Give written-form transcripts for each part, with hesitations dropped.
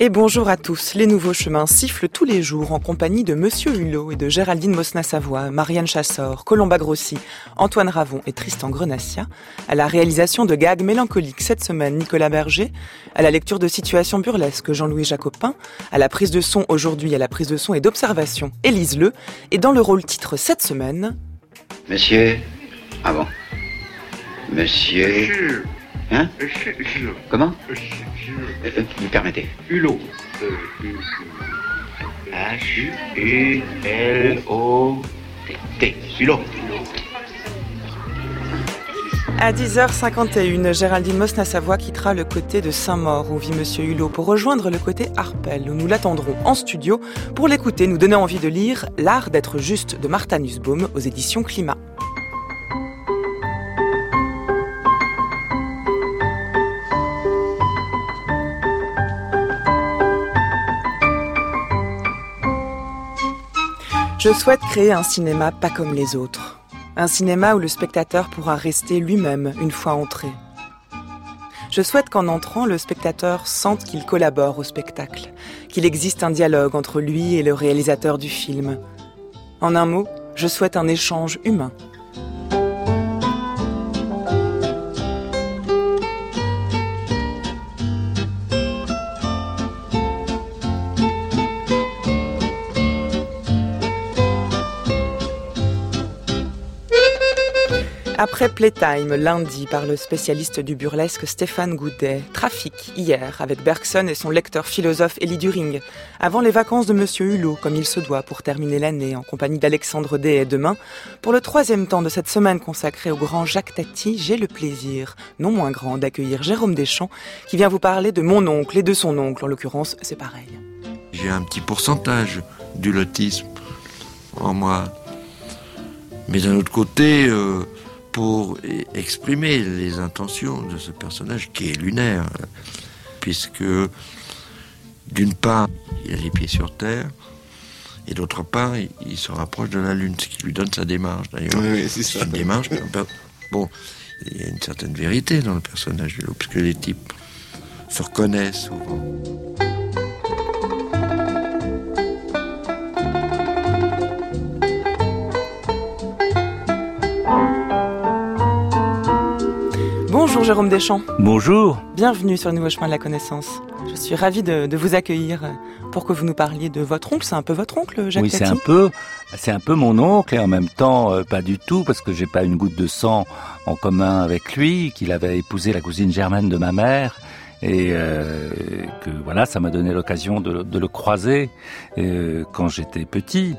Et bonjour à tous. Les nouveaux chemins sifflent tous les jours en compagnie de Monsieur Hulot et de Géraldine Mosna-Savoie, Marianne Chassor, Colomba Grossi, Antoine Ravon et Tristan Grenassia. À la réalisation de gags mélancoliques cette semaine, Nicolas Berger. À la lecture de situations burlesques, Jean-Louis Jacopin. À la prise de son aujourd'hui, à la prise de son et d'observation, Élise Le. Et dans le rôle titre cette semaine... Monsieur... Ah bon. Monsieur... Hein? Comment? Vous permettez? Hulot. H-U-L-O-T. Hulot. À 10h51, Géraldine Mosna-Savoie quittera le côté de Saint-Maur où vit Monsieur Hulot pour rejoindre le côté Arpel où nous l'attendrons en studio pour l'écouter nous donner envie de lire L'art d'être juste de Martha Nussbaum aux éditions Climat. Je souhaite créer un cinéma pas comme les autres. Un cinéma où le spectateur pourra rester lui-même une fois entré. Je souhaite qu'en entrant, le spectateur sente qu'il collabore au spectacle, qu'il existe un dialogue entre lui et le réalisateur du film. En un mot, je souhaite un échange humain. Après Playtime, lundi, par le spécialiste du burlesque Stéphane Goudet. Trafic, hier, avec Bergson et son lecteur philosophe Élie During. Avant les vacances de Monsieur Hulot, comme il se doit, pour terminer l'année, en compagnie d'Alexandre Day et demain. Pour le troisième temps de cette semaine consacrée au grand Jacques Tati, j'ai le plaisir, non moins grand, d'accueillir Jérôme Deschamps, qui vient vous parler de mon oncle et de son oncle. En l'occurrence, c'est pareil. J'ai un petit pourcentage d'hulotisme en moi. Mais d'un autre côté... pour exprimer les intentions de ce personnage qui est lunaire, puisque d'une part, il a les pieds sur terre, et d'autre part, il se rapproche de la Lune, ce qui lui donne sa démarche d'ailleurs. Oui, c'est une démarche. Bon, il y a une certaine vérité dans le personnage de l'eau, puisque les types se reconnaissent souvent. Bonjour Jérôme Deschamps. Bonjour. Bienvenue sur le Nouveau Chemin de la Connaissance. Je suis ravie de vous accueillir pour que vous nous parliez de votre oncle. C'est un peu votre oncle, Jacques Tati ? Oui, c'est un peu mon oncle et en même temps pas du tout parce que j'ai pas une goutte de sang en commun avec lui, qu'il avait épousé la cousine germaine de ma mère et que voilà, ça m'a donné l'occasion de le croiser quand j'étais petit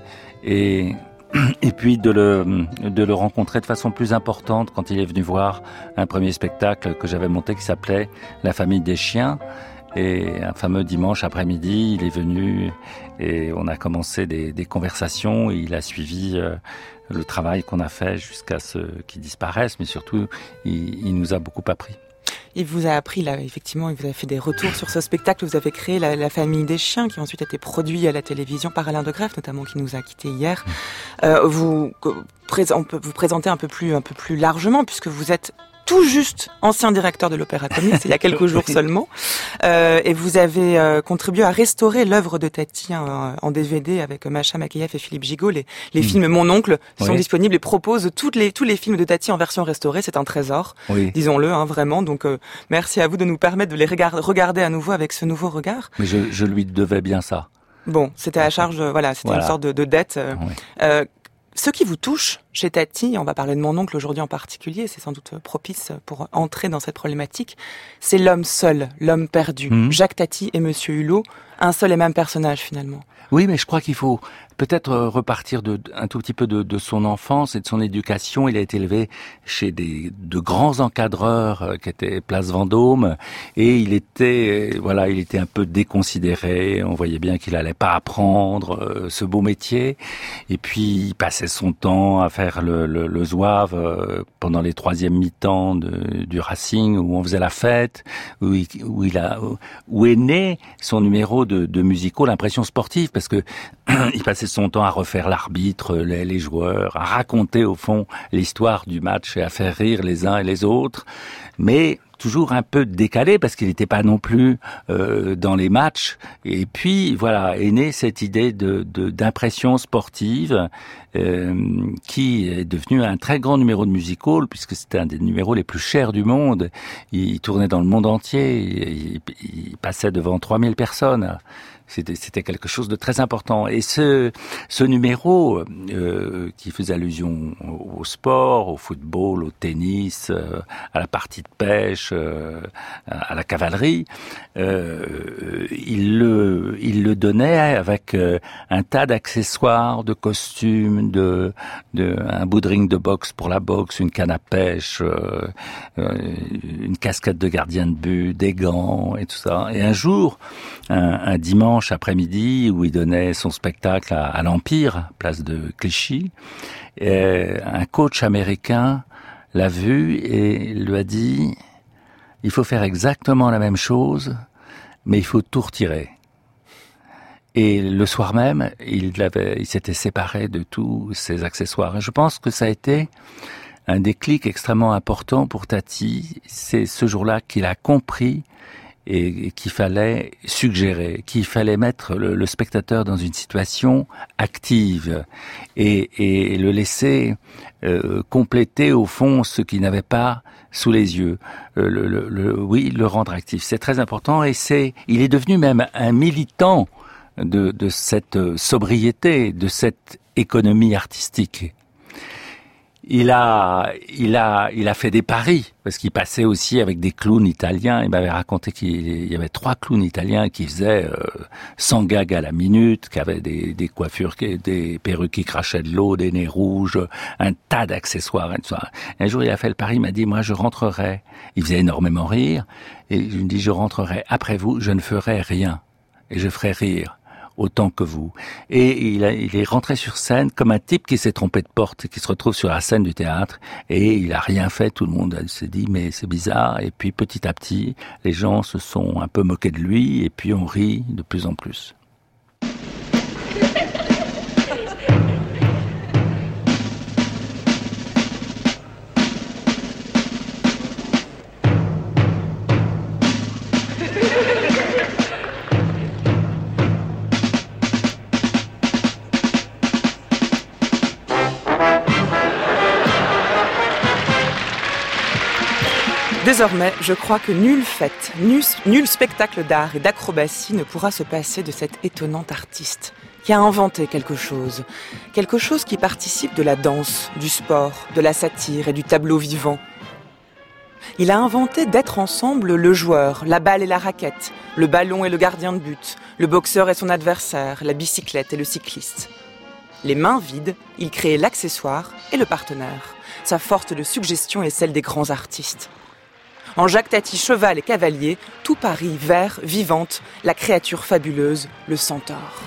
et puis de le rencontrer de façon plus importante quand il est venu voir un premier spectacle que j'avais monté qui s'appelait La famille des chiens. Et un fameux dimanche après-midi, il est venu et on a commencé des conversations. Et il a suivi le travail qu'on a fait jusqu'à ce qu'il disparaisse, mais surtout, il nous a beaucoup appris. Il vous a appris, là, effectivement, il vous a fait des retours sur ce spectacle. Vous avez créé la famille des chiens, qui a ensuite été produit à la télévision par Alain Degreffe, notamment, qui nous a quittés hier. On peut vous présenter un peu plus largement, puisque vous êtes tout juste ancien directeur de l'Opéra Comique, c'est il y a quelques jours seulement. Et vous avez contribué à restaurer l'œuvre de Tati en DVD avec Macha Makeyev et Philippe Gigot. Les films Mon Oncle sont disponibles et proposent tous les films de Tati en version restaurée. C'est un trésor, disons-le, vraiment. Donc merci à vous de nous permettre de les regarder à nouveau avec ce nouveau regard. Mais je lui devais bien ça. Bon, c'était à charge, c'était une sorte de dette. Ce qui vous touche chez Tati, on va parler de mon oncle aujourd'hui en particulier, c'est sans doute propice pour entrer dans cette problématique, c'est l'homme seul, l'homme perdu. Jacques Tati et Monsieur Hulot, un seul et même personnage finalement. Oui, mais je crois qu'il faut peut-être repartir un tout petit peu de son enfance et de son éducation. Il a été élevé chez de grands encadreurs qui étaient Place Vendôme et il était un peu déconsidéré. On voyait bien qu'il allait pas apprendre ce beau métier. Et puis il passait son temps à faire le zouave pendant les troisième mi-temps du Racing où on faisait la fête, où est né son numéro de musical Impression sportive parce que il passait son temps à refaire l'arbitre, les joueurs, à raconter au fond l'histoire du match et à faire rire les uns et les autres. Mais toujours un peu décalé parce qu'il n'était pas non plus dans les matchs. Et puis voilà, est née cette idée d'impression sportive qui est devenu un très grand numéro de music hall puisque c'était un des numéros les plus chers du monde. Il tournait dans le monde entier, il passait devant 3000 personnes. C'était quelque chose de très important. Et ce numéro qui faisait allusion au sport, au football, au tennis, à la partie de pêche, à la cavalerie, il le donnait avec un tas d'accessoires, de costumes, un bout de ring de boxe pour la boxe, une canne à pêche, une casquette de gardien de but, des gants et tout ça. Et un jour, un dimanche après-midi où il donnait son spectacle à l'Empire, place de Clichy, un coach américain l'a vu et lui a dit « Il faut faire exactement la même chose, mais il faut tout retirer ». Et le soir même, il s'était séparé de tous ses accessoires. Et je pense que ça a été un déclic extrêmement important pour Tati. C'est ce jour-là qu'il a compris et qu'il fallait suggérer, qu'il fallait mettre le spectateur dans une situation active et le laisser compléter au fond ce qu'il n'avait pas sous les yeux. Le rendre actif. C'est très important et il est devenu même un militant de cette sobriété, de cette économie artistique. Il a fait des paris, parce qu'il passait aussi avec des clowns italiens. Il m'avait raconté qu'il y avait 3 clowns italiens qui faisaient 100 gags à la minute, qui avaient des coiffures, des perruques qui crachaient de l'eau, des nez rouges, un tas d'accessoires et tout ça. Un jour, il a fait le pari, il m'a dit, moi, je rentrerai. Il faisait énormément rire. Et je me dis, je rentrerai après vous, je ne ferai rien. Et je ferai rire autant que vous. Et il est rentré sur scène comme un type qui s'est trompé de porte, qui se retrouve sur la scène du théâtre, et il a rien fait. Tout le monde s'est dit mais c'est bizarre. Et puis petit à petit, les gens se sont un peu moqués de lui, et puis on rit de plus en plus. Désormais, je crois que nulle fête, nul spectacle d'art et d'acrobatie ne pourra se passer de cet étonnant artiste qui a inventé quelque chose qui participe de la danse, du sport, de la satire et du tableau vivant. Il a inventé d'être ensemble le joueur, la balle et la raquette, le ballon et le gardien de but, le boxeur et son adversaire, la bicyclette et le cycliste. Les mains vides, il crée l'accessoire et le partenaire. Sa force de suggestion est celle des grands artistes. En Jacques Tati, cheval et cavalier, tout parie vert, vivante, la créature fabuleuse, le centaure.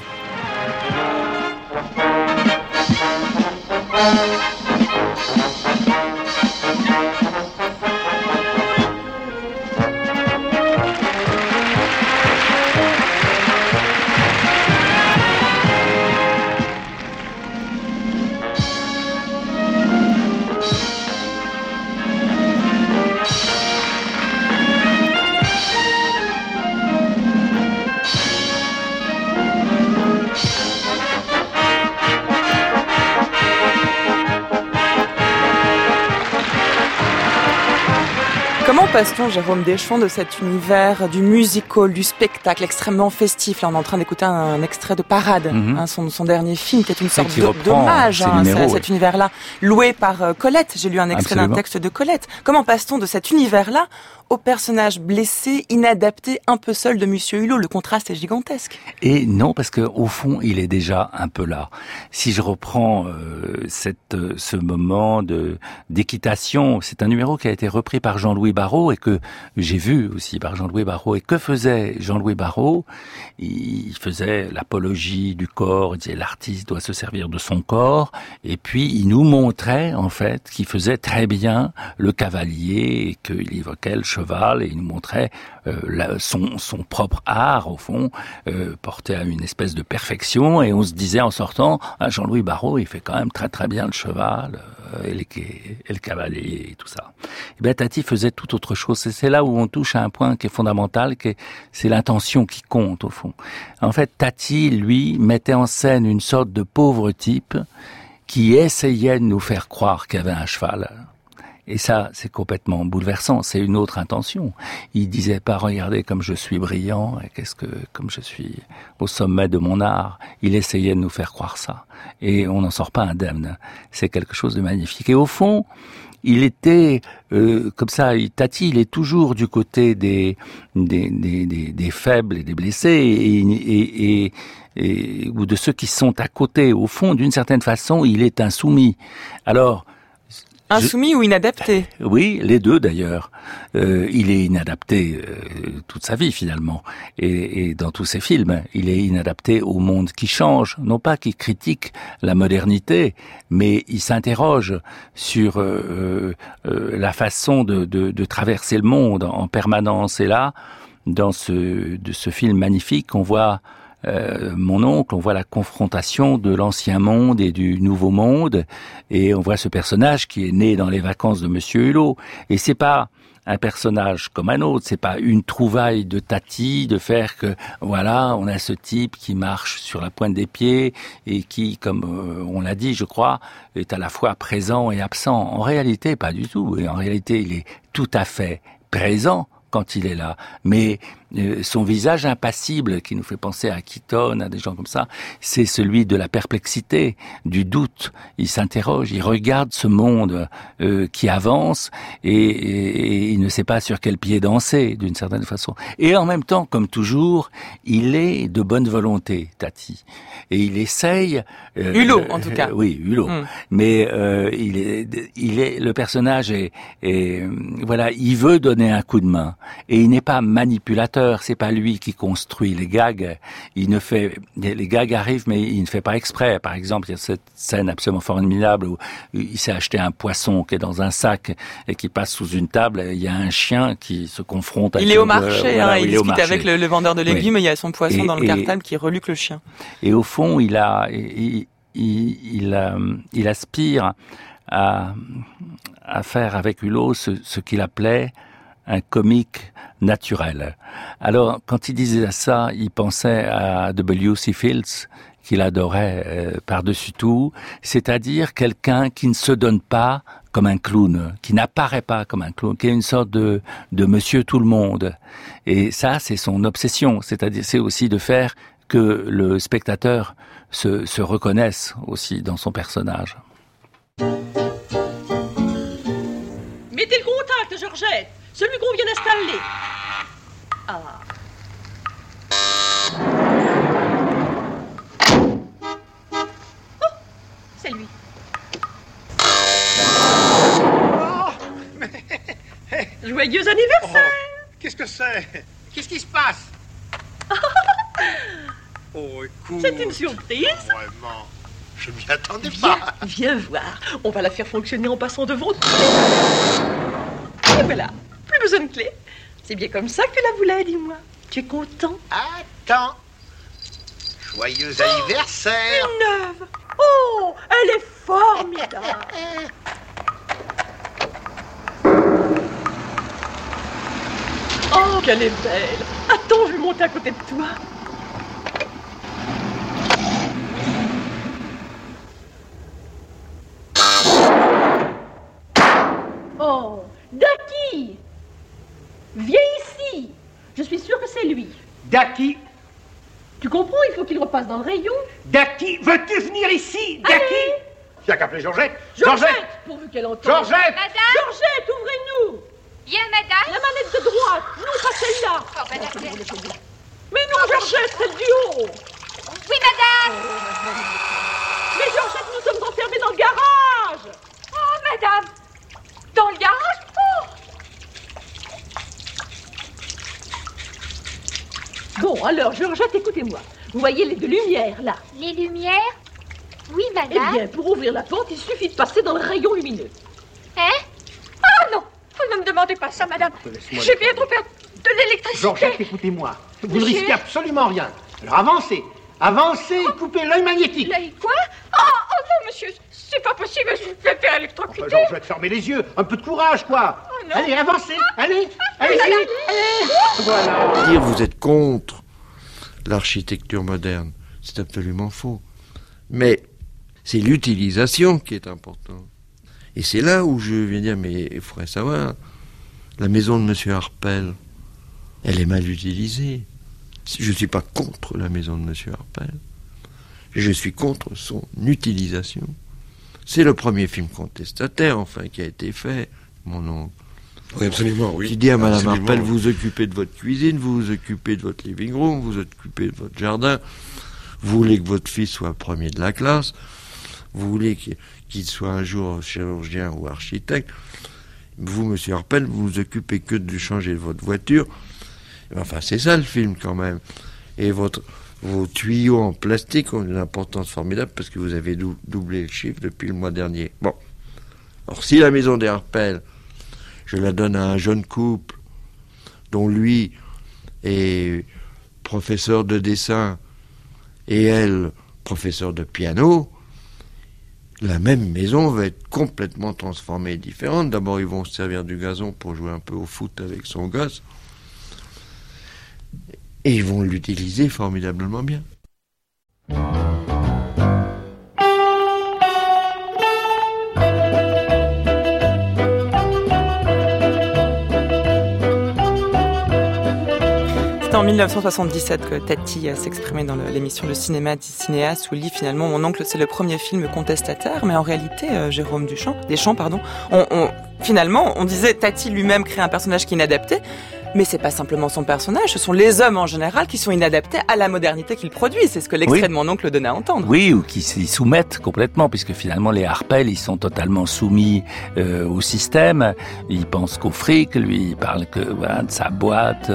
Comment passe-t-on, Jérôme Deschamps, de cet univers du musical, du spectacle extrêmement festif? Là, on est en train d'écouter un extrait de Parade, son dernier film, qui est une sorte d'hommage à cet univers-là, loué par Colette. J'ai lu un extrait d'un texte de Colette. Comment passe-t-on de cet univers-là au personnage blessé, inadapté, un peu seul de Monsieur Hulot? Le contraste est gigantesque. Et non, parce que au fond, il est déjà un peu là. Si je reprends ce moment d'équitation, c'est un numéro qui a été repris par Jean-Louis Barrault et que j'ai vu aussi par Jean-Louis Barrault. Et que faisait Jean-Louis Barrault? Il faisait l'apologie du corps, il disait l'artiste doit se servir de son corps, et puis il nous montrait en fait qu'il faisait très bien le cavalier et qu'il évoquait le cheval, et il nous montrait son propre art au fond, porté à une espèce de perfection, et on se disait en sortant, Jean-Louis Barrault il fait quand même très très bien le cheval. et le cavalier et tout ça. Et bien Tati faisait tout autre chose. C'est là où on touche à un point qui est fondamental, c'est l'intention qui compte au fond. En fait, Tati, lui, mettait en scène une sorte de pauvre type qui essayait de nous faire croire qu'il y avait un cheval. Et ça, c'est complètement bouleversant. C'est une autre intention. Il disait pas, regardez comme je suis brillant, et comme je suis au sommet de mon art. Il essayait de nous faire croire ça. Et on n'en sort pas indemne. C'est quelque chose de magnifique. Et au fond, il était, comme ça, Tati, il est toujours du côté des faibles et des blessés ou de ceux qui sont à côté. Au fond, d'une certaine façon, il est insoumis. Alors, insoumis ou inadapté? Oui, les deux d'ailleurs. Il est inadapté toute sa vie finalement. Et dans tous ses films, il est inadapté au monde qui change. Non pas qu'il critique la modernité, mais il s'interroge sur la façon de traverser le monde en permanence. Et là, dans ce film magnifique, on voit mon oncle, on voit la confrontation de l'ancien monde et du nouveau monde, et on voit ce personnage qui est né dans les vacances de Monsieur Hulot. Et c'est pas un personnage comme un autre, c'est pas une trouvaille de Tati, de faire que, voilà, on a ce type qui marche sur la pointe des pieds et qui, comme on l'a dit, je crois, est à la fois présent et absent. En réalité, pas du tout. Et en réalité, il est tout à fait présent quand il est là. Mais son visage impassible, qui nous fait penser à Keaton, à des gens comme ça, c'est celui de la perplexité, du doute. Il s'interroge, il regarde ce monde qui avance et il ne sait pas sur quel pied danser, d'une certaine façon. Et en même temps, comme toujours, il est de bonne volonté, Tati. Et il essaye... Hulot, en tout cas. Oui, Hulot. Mais il est le personnage est voilà, il veut donner un coup de main. Et il n'est pas manipulateur. C'est pas lui qui construit les gags. Les gags arrivent, mais il ne fait pas exprès. Par exemple, il y a cette scène absolument formidable où il s'est acheté un poisson qui est dans un sac et qui passe sous une table. Il y a un chien qui se confronte avec... Il est au marché, il discute avec le vendeur de légumes, et il y a son poisson dans le cartable qui reluque le chien. Et au fond, il aspire à faire avec Hulot ce qu'il appelait un comique naturel. Alors, quand il disait ça, il pensait à W.C. Fields, qu'il adorait par-dessus tout, c'est-à-dire quelqu'un qui ne se donne pas comme un clown, qui n'apparaît pas comme un clown, qui est une sorte de monsieur tout le monde. Et ça, c'est son obsession, c'est-à-dire c'est aussi de faire que le spectateur se reconnaisse aussi dans son personnage. Mettez le contact, Georgette, celui qu'on vient d'installer. Ah. Oh, c'est lui. Oh, mais... Joyeux anniversaire. Qu'est-ce que c'est? Qu'est-ce qui se passe? Oh, écoute... C'est une surprise. Vraiment, je m'y attendais pas. Viens voir. On va la faire fonctionner en passant devant tout. Et voilà, plus besoin de clé. C'est bien comme ça que tu la voulais, dis-moi. Tu es content? Attends. Joyeux anniversaire. Une neuve. Oh, elle est formidable. Oh, qu'elle est belle. Attends, je vais monter à côté de toi. Oh, Daki! Viens ici! Je suis sûre que c'est lui. Daki, Tu comprends, il faut qu'il repasse dans le rayon. Daki, veux-tu venir ici? Daki! Allez. Tu as qu'à appeler Georgette. Georgette! Pourvu qu'elle entende. Georgette! Madame? Georgette, ouvrez-nous! Bien, madame? La manette de droite, non pas celle-là. Oh, madame. Mais non, Georgette, celle du haut. Oui, madame! Mais Georgette, nous sommes enfermés dans le garage. Oh, madame! Dans le garage? Oh! Bon, alors, Georgette, écoutez-moi. Vous voyez les deux lumières, là? Les lumières? Oui, Eh madame. bien, pour ouvrir la porte, il suffit de passer dans le rayon lumineux. Hein? Oh non! Vous ne me demandez pas ça, madame. J'ai bien trop peur de l'électricité. Georgette, écoutez-moi. Vous ne Monsieur? risquez absolument rien. Alors avancez. Avancez et coupez l'œil magnétique. L'œil quoi? Oh non, monsieur, c'est pas possible, je vais faire électrocuter. Enfin, je vais te fermer les yeux. Un peu de courage, quoi. Oh, non. Allez, avancez. Allez. Voilà. Dire vous êtes contre l'architecture moderne, c'est absolument faux. Mais c'est l'utilisation qui est importante. Et c'est là où je viens dire, mais il faudrait savoir, la maison de M. Harpel, elle est mal utilisée. Je ne suis pas contre la maison de M. Harpel. Je suis contre son utilisation. C'est le premier film contestataire, enfin, qui a été fait, mon oncle. Oui, absolument, oui. Qui dit à Mme Absolument. Harpel, vous vous occupez de votre cuisine, vous vous occupez de votre living room, vous vous occupez de votre jardin, vous voulez que votre fils soit premier de la classe, vous voulez qu'il soit un jour chirurgien ou architecte, vous, monsieur Harpel, vous vous occupez que de changer votre voiture. Enfin, c'est ça le film quand même. Et vos tuyaux en plastique ont une importance formidable parce que vous avez doublé le chiffre depuis le mois dernier. Bon. Alors, si la maison des Harpel, je la donne à un jeune couple dont lui est professeur de dessin et elle, professeur de piano, la même maison va être complètement transformée et différente. D'abord, ils vont se servir du gazon pour jouer un peu au foot avec son gosse. Et ils vont l'utiliser formidablement bien. C'est en 1977 que Tati s'exprimait dans l'émission Le Cinéma dit cinéaste, où il dit finalement mon oncle c'est le premier film contestataire, mais en réalité Jérôme Deschamps, finalement on disait Tati lui-même crée un personnage qui est inadapté. Mais c'est pas simplement son personnage, ce sont les hommes en général qui sont inadaptés à la modernité qu'il produit. C'est ce que l'extrait de mon oncle donnait à entendre. Oui, ou qui s'y soumettent complètement, puisque finalement les Harpel, ils sont totalement soumis au système. Ils pensent qu'au fric, lui, il parle que voilà, de sa boîte.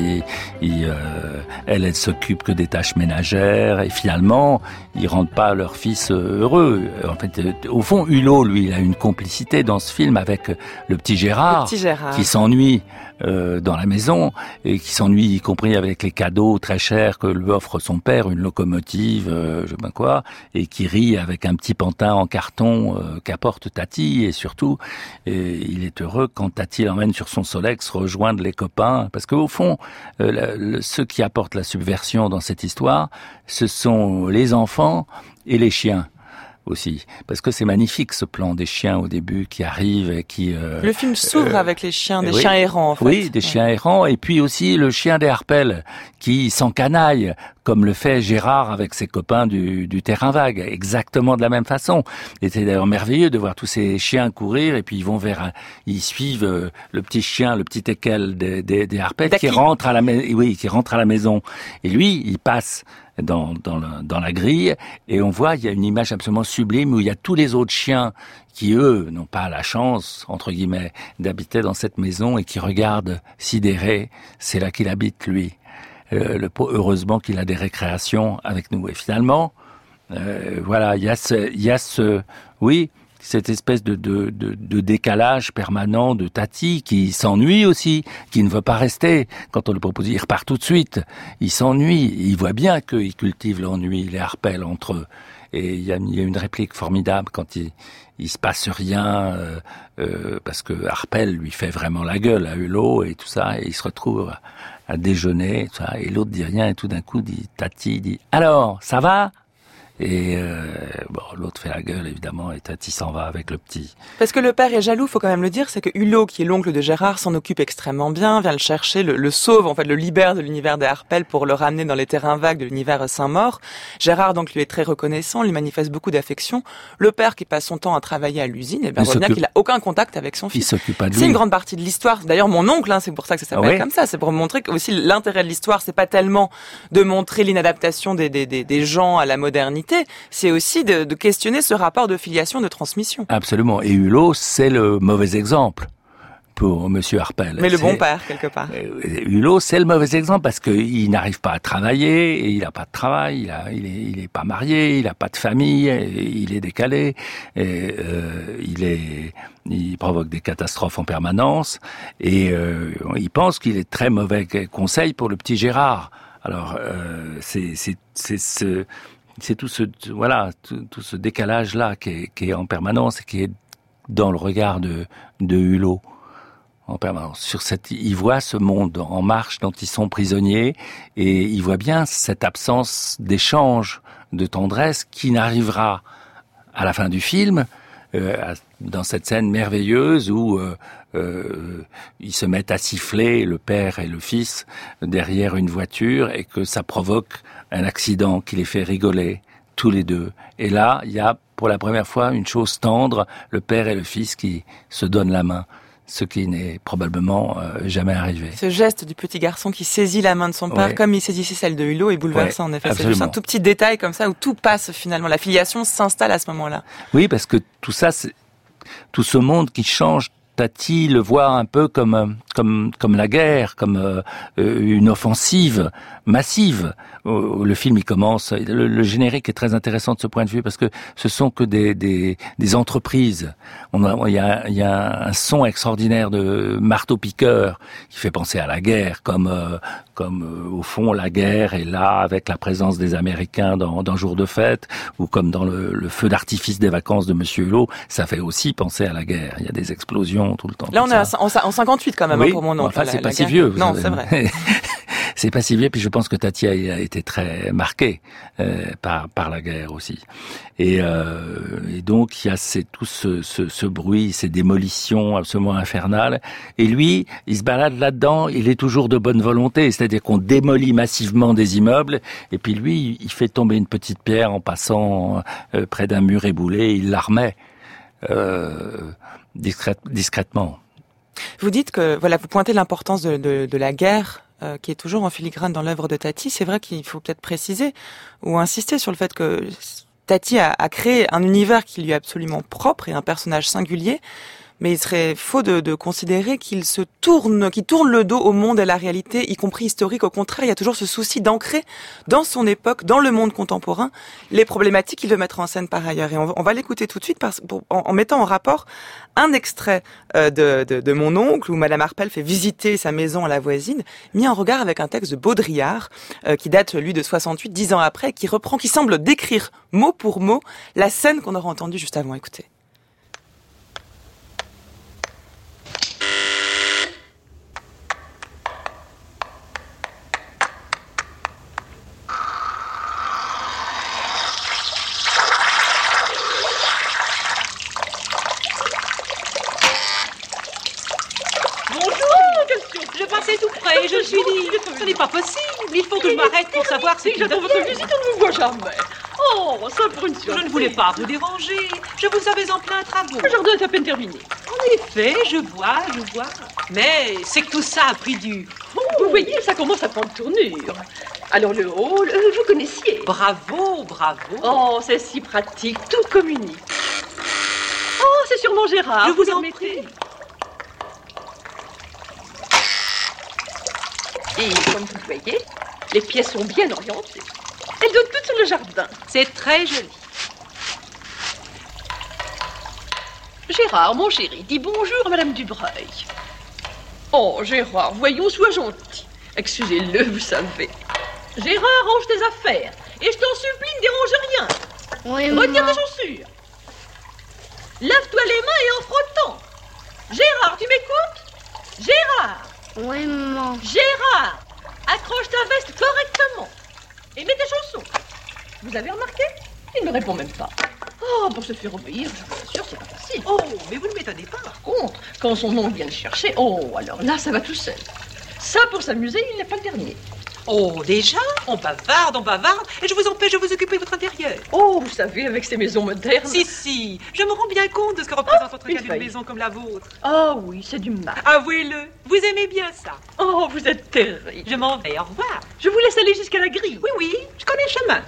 Elle s'occupe que des tâches ménagères. Et finalement, ils rendent pas leur fils heureux. En fait, au fond, Hulot, lui, il a une complicité dans ce film avec le petit Gérard. Qui s'ennuie dans la maison et qui s'ennuie y compris avec les cadeaux très chers que lui offre son père, une locomotive, je sais pas quoi, et qui rit avec un petit pantin en carton qu'apporte Tati, et surtout il est heureux quand Tati l'emmène sur son Solex rejoindre les copains, parce qu'au fond ceux qui apportent la subversion dans cette histoire, ce sont les enfants et les chiens aussi, parce que c'est magnifique ce plan des chiens au début qui arrivent et qui... Le film s'ouvre avec les chiens, des chiens errants en fait. Oui, des chiens errants, et puis aussi le chien des Harpel qui s'encanaille, comme le fait Gérard avec ses copains du terrain vague, exactement de la même façon. Et c'est d'ailleurs merveilleux de voir tous ces chiens courir, et puis ils suivent le petit chien, le petit teckel des Harpel qui rentre à la maison. Et lui, il passe dans la grille, et on voit, il y a une image absolument sublime où il y a tous les autres chiens qui, eux, n'ont pas la chance, entre guillemets, d'habiter dans cette maison et qui regardent sidérés. C'est là qu'il habite, lui. Heureusement qu'il a des récréations avec nous. Et finalement, voilà, il y a cette espèce de décalage permanent de Tati qui s'ennuie aussi, qui ne veut pas rester. Quand on le propose, il repart tout de suite. Il s'ennuie. Il voit bien qu'ils cultivent l'ennui, les Harpel entre eux. Et il y a une réplique formidable quand il se passe rien, parce que Harpel lui fait vraiment la gueule à Hulot et tout ça, et il se retrouve à déjeuner, tout ça, et l'autre dit rien, et tout d'un coup Tati dit « Alors, ça va ?» Et l'autre fait la gueule, évidemment, et Tati s'en va avec le petit. Parce que le père est jaloux, faut quand même le dire, c'est que Hulot, qui est l'oncle de Gérard, s'en occupe extrêmement bien, vient le chercher, le sauve, en fait, le libère de l'univers des Harpel pour le ramener dans les terrains vagues de l'univers Saint-Maur. Gérard, donc, lui est très reconnaissant, lui manifeste beaucoup d'affection. Le père, qui passe son temps à travailler à l'usine, voit bien qu'il a aucun contact avec son fils. Il s'occupe pas de lui. C'est une grande partie de l'histoire. D'ailleurs, mon oncle, c'est pour ça que ça s'appelle comme ça. C'est pour montrer que aussi l'intérêt de l'histoire, c'est pas tellement de montrer l'inadaptation des gens à la modernité, c'est aussi de questionner ce rapport de filiation, de transmission. Absolument. Et Hulot, c'est le mauvais exemple pour Monsieur Harpel. Mais le bon père, quelque part. Hulot, c'est le mauvais exemple parce qu'il n'arrive pas à travailler, et il n'a pas de travail, il est pas marié, il n'a pas de famille, il est décalé, et il provoque des catastrophes en permanence, et il pense qu'il est très mauvais conseil pour le petit Gérard. Alors, c'est tout ce décalage-là qui est en permanence et qui est dans le regard de Hulot. En permanence. Il voit ce monde en marche dont ils sont prisonniers et il voit bien cette absence d'échange, de tendresse qui n'arrivera à la fin du film, dans cette scène merveilleuse où ils se mettent à siffler, le père et le fils, derrière une voiture et que ça provoque un accident qui les fait rigoler, tous les deux. Et là, il y a pour la première fois une chose tendre, le père et le fils qui se donnent la main. Ce qui n'est probablement jamais arrivé. Ce geste du petit garçon qui saisit la main de son père comme il saisissait celle de Hulot est bouleversant, en effet. Absolument. C'est juste un tout petit détail comme ça où tout passe finalement. La filiation s'installe à ce moment-là. Oui, parce que tout ça, tout ce monde qui change, Tati le voit un peu comme la guerre, comme une offensive massive. Le film, il commence, le générique est très intéressant de ce point de vue parce que ce sont que des entreprises. Il y a un son extraordinaire de marteau-piqueur qui fait penser à la guerre, comme au fond la guerre est là avec la présence des Américains dans Jour de fête, ou comme dans le feu d'artifice des vacances de Monsieur Hulot, ça fait aussi penser à la guerre. Il y a des explosions tout le temps. Là, on est en 58 quand même, oui, pour mon oncle. Enfin, c'est pas si vieux. Non, c'est vrai. C'est pas si vieux, puis je pense que Tati a été très marquée par la guerre aussi. Et donc il y a tout ce bruit, ces démolitions absolument infernales. Et lui, il se balade là-dedans. Il est toujours de bonne volonté, c'est-à-dire qu'on démolit massivement des immeubles. Et puis lui, il fait tomber une petite pierre en passant près d'un mur éboulé. Il la remet discrètement. Vous dites que vous pointez l'importance de la guerre. Qui est toujours en filigrane dans l'œuvre de Tati. C'est vrai qu'il faut peut-être préciser ou insister sur le fait que Tati a créé un univers qui lui est absolument propre et un personnage singulier, mais il serait faux de considérer qu'il tourne le dos au monde et à la réalité, y compris historique. Au contraire, il y a toujours ce souci d'ancrer dans son époque, dans le monde contemporain, les problématiques qu'il veut mettre en scène par ailleurs. Et on va l'écouter tout de suite en mettant en rapport un extrait de Mon oncle où Madame Harpel fait visiter sa maison à la voisine, mis en regard avec un texte de Baudrillard qui date lui de 68, 10 ans après, qui semble décrire mot pour mot la scène qu'on aura entendue juste avant. Écoutez. Ce n'est pas possible. Il faut que je m'arrête pour savoir ce que j'attends votre visite, on ne vous voit jamais. Oh, ça pour une surprise. Je ne voulais pas vous déranger. Je vous avais en plein travaux. Le jardin est à peine terminé. En effet, je vois. Mais c'est que tout ça a pris du... Vous voyez, ça commence à prendre tournure. Alors le hall, vous connaissiez. Bravo. Oh, c'est si pratique, tout communique. Oh, c'est sûrement Gérard. Je vous en prie. Et comme vous le voyez, les pièces sont bien orientées. Elles donnent toutes sur le jardin. C'est très joli. Gérard, mon chéri, dis bonjour à Madame Dubreuil. Oh, Gérard, voyons, sois gentil. Excusez-le, vous savez. Gérard, range tes affaires. Et je t'en supplie, ne dérange rien. Oui, retire tes chaussures. Lave-toi les mains et en frottant. Gérard, tu m'écoutes? Gérard! Oui, maman. Gérard, accroche ta veste correctement. Et mets tes chaussons. Vous avez remarqué? Il ne me répond même pas. Oh, pour se faire obéir, je vous assure, c'est pas facile. Oh, mais vous ne m'étonnez pas. Par contre, quand son oncle vient le chercher, oh, alors là, ça va tout seul. Ça, pour s'amuser, il n'est pas le dernier. Oh, déjà? On bavarde, et je vous empêche de vous occuper de votre intérieur. Oh, vous savez, avec ces maisons modernes... Si, je me rends bien compte de ce que représente en tout cas une maison comme la vôtre. Ah oui, c'est du mal. Avouez-le, vous aimez bien ça. Oh, vous êtes terrible. Je m'en vais, au revoir. Je vous laisse aller jusqu'à la grille. Oui, je connais le chemin.